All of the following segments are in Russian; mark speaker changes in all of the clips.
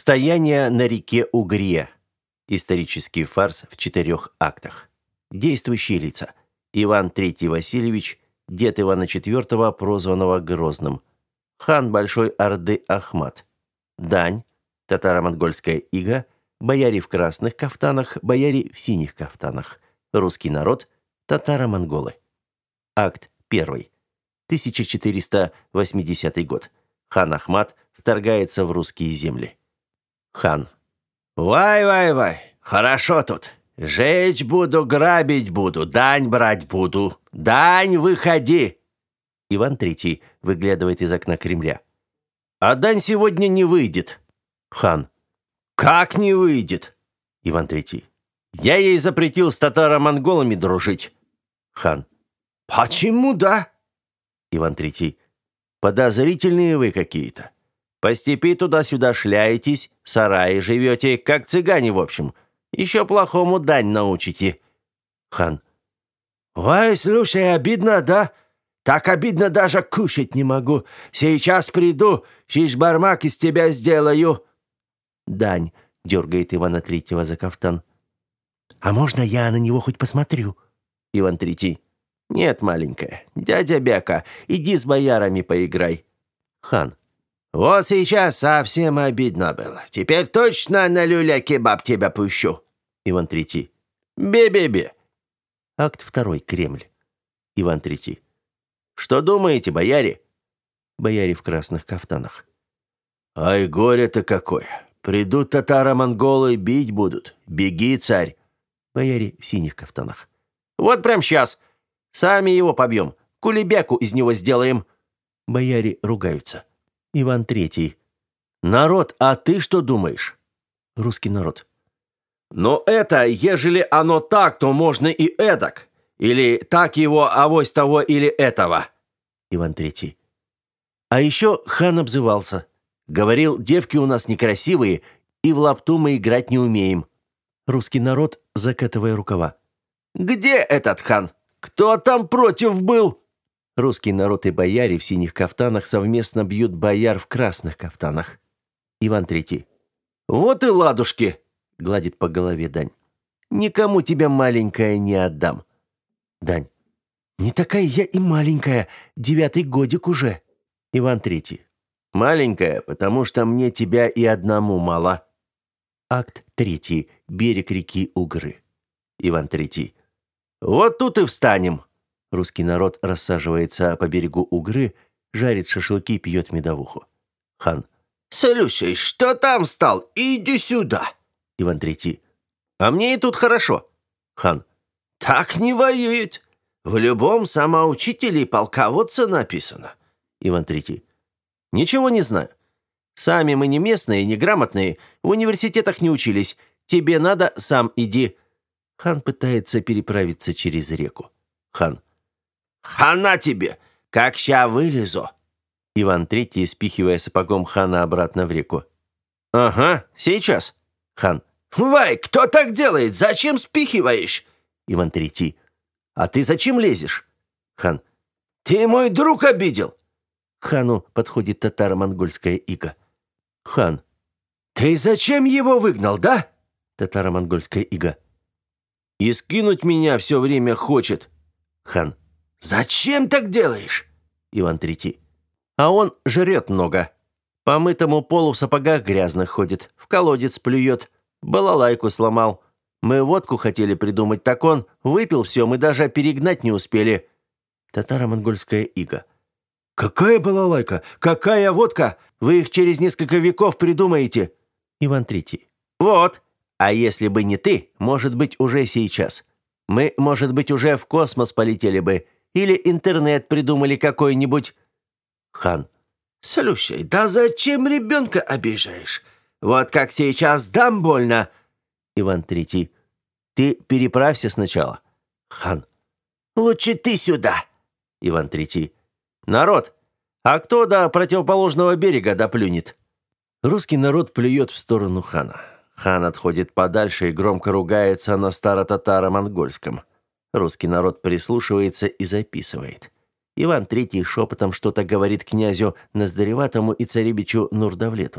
Speaker 1: Стояние на реке Угре. Исторический фарс в 4 актах. Действующие лица. Иван III Васильевич, дед Ивана IV, прозванного Грозным. Хан Большой Орды Ахмат. Дань. Татаро-монгольская ига. Бояре в красных кафтанах, бояре в синих кафтанах. Русский народ. Татаро-монголы. Акт 1. 1480 год. Хан Ахмат вторгается в русские земли. Хан. «Вай-вай-вай, хорошо тут. Жечь буду, грабить буду, дань брать буду. Дань, выходи!» Иван III выглядывает из окна Кремля. «А дань сегодня не выйдет». Хан. «Как не выйдет?» Иван III. «Я ей запретил с татаро-монголами дружить». Хан. «Почему да?» Иван III. «Подозрительные вы какие-то. По степи туда-сюда шляетесь, в сарае живете, как цыгане в общем. Еще плохому дань научите». Хан. «Ой, слушай, обидно, да? Так обидно, даже кушать не могу. Сейчас приду, шиш-бармак из тебя сделаю». Дань дергает Ивана III за кафтан. «А можно я на него хоть посмотрю?» Иван III. «Нет, маленькая, дядя Бяка, иди с боярами поиграй». Хан. «Вот сейчас совсем обидно было. Теперь точно на люля-кебаб тебя пущу». Иван III. «Бе-бе-бе». Акт 2. Кремль. Иван III. «Что думаете, бояре?» Бояре в красных кафтанах. «Ай, горе-то какое! Придут татаро-монголы, бить будут. Беги, царь!» Бояре в синих кафтанах. «Вот прям сейчас. Сами его побьем. Кулебяку из него сделаем». Бояре ругаются. Иван III. «Народ, а ты что думаешь?» Русский народ. «Но это, ежели оно так, то можно и эдак. Или так его, авось того или этого». Иван III. А еще хан обзывался. Говорил, девки у нас некрасивые, и в лапту мы играть не умеем. Русский народ, закатывая рукава. «Где этот хан? Кто там против был?» Русский народ и бояре в синих кафтанах совместно бьют бояр в красных кафтанах. Иван III. «Вот и ладушки!» — гладит по голове Дань. «Никому тебя, маленькая, не отдам». Дань. «Не такая я и маленькая, 9-й годик уже». Иван III. «Маленькая, потому что мне тебя и одному мало». Акт 3. Берег реки Угры. Иван III. «Вот тут и встанем». Русский народ рассаживается по берегу Угры, жарит шашлыки, пьет медовуху. Хан. «Слушай, что там стал? Иди сюда!» Иван III. «А мне и тут хорошо». Хан. «Так не воюет. В любом самоучителе и полководце написано». Иван III. «Ничего не знаю. Сами мы не местные, неграмотные, в университетах не учились. Тебе надо, сам иди». Хан пытается переправиться через реку. Хан. «Хана тебе! Как ща вылезу!» Иван III, спихивая сапогом хана обратно в реку. «Ага, сейчас». Хан. «Вай, кто так делает? Зачем спихиваешь?» Иван III. «А ты зачем лезешь?» Хан. «Ты мой друг обидел!» К хану подходит татаро-монгольская ига. Хан. «Ты зачем его выгнал, да?» Татаро-монгольская ига. «И скинуть меня все время хочет». Хан. «Зачем так делаешь?» Иван III. «А он жрет много. По мытому полу в сапогах грязных ходит, в колодец плюет, балалайку сломал. Мы водку хотели придумать, так он выпил все, мы даже перегнать не успели». Татаро-монгольская ига. «Какая балалайка? Какая водка? Вы их через несколько веков придумаете». Иван III. «Вот. А если бы не ты, может быть, уже сейчас. Мы, может быть, уже в космос полетели бы. Или интернет придумали какой-нибудь». Хан. «Слушай, да зачем ребенка обижаешь? Вот как сейчас дам больно». Иван III. «Ты переправься сначала». Хан. «Лучше ты сюда». Иван III. «Народ, а кто до противоположного берега доплюнет?» Русский народ плюет в сторону хана. Хан отходит подальше и громко ругается на старо-татаро-монгольском. Русский народ прислушивается и записывает. Иван III шепотом что-то говорит князю Ноздреватому и царевичу Нурдавлету.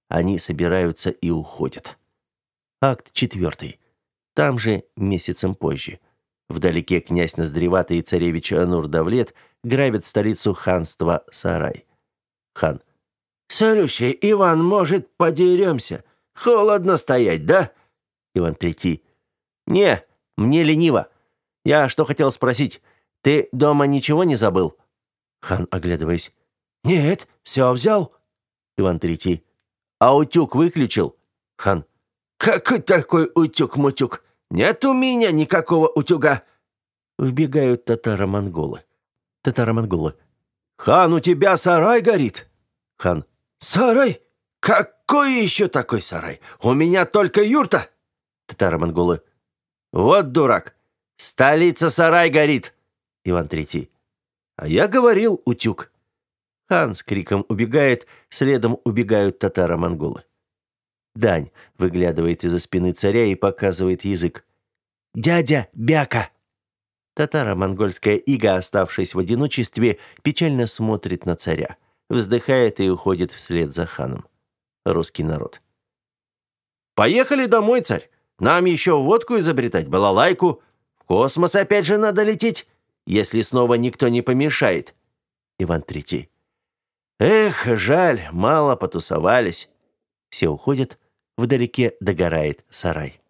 Speaker 1: Они собираются и уходят. Акт 4. Там же, месяцем позже. Вдалеке князь Ноздреватый и царевич Нур-Давлет грабят столицу ханства Сарай. Хан. «Салющий, Иван, может, подеремся? Холодно стоять, да?» Иван Третий. «Не, мне лениво. Я что хотел спросить, ты дома ничего не забыл?» Хан, оглядываясь. «Нет, все взял». Иван Третий. «А утюг выключил?» Хан. «Какой такой утюг-мутюг? Нет у меня никакого утюга!» Вбегают татаро-монголы. Татаро-монголы. «Хан, у тебя сарай горит!» Хан. «Сарай? Какой еще такой сарай? У меня только юрта!» Татаро-монголы. «Вот дурак! Столица сарай горит!» Иван Третий. «А я говорил, утюг!» Хан с криком убегает, следом убегают татаро-монголы. Дань выглядывает из-за спины царя и показывает язык. «Дядя Бяка!» Татаро-монгольская ига, оставшись в одиночестве, печально смотрит на царя, вздыхает и уходит вслед за ханом. Русский народ. «Поехали домой, царь! Нам еще водку изобретать, балалайку. В космос опять же надо лететь, если снова никто не помешает». Иван Третий. «Эх, жаль, мало потусовались». Все уходят, вдалеке догорает сарай.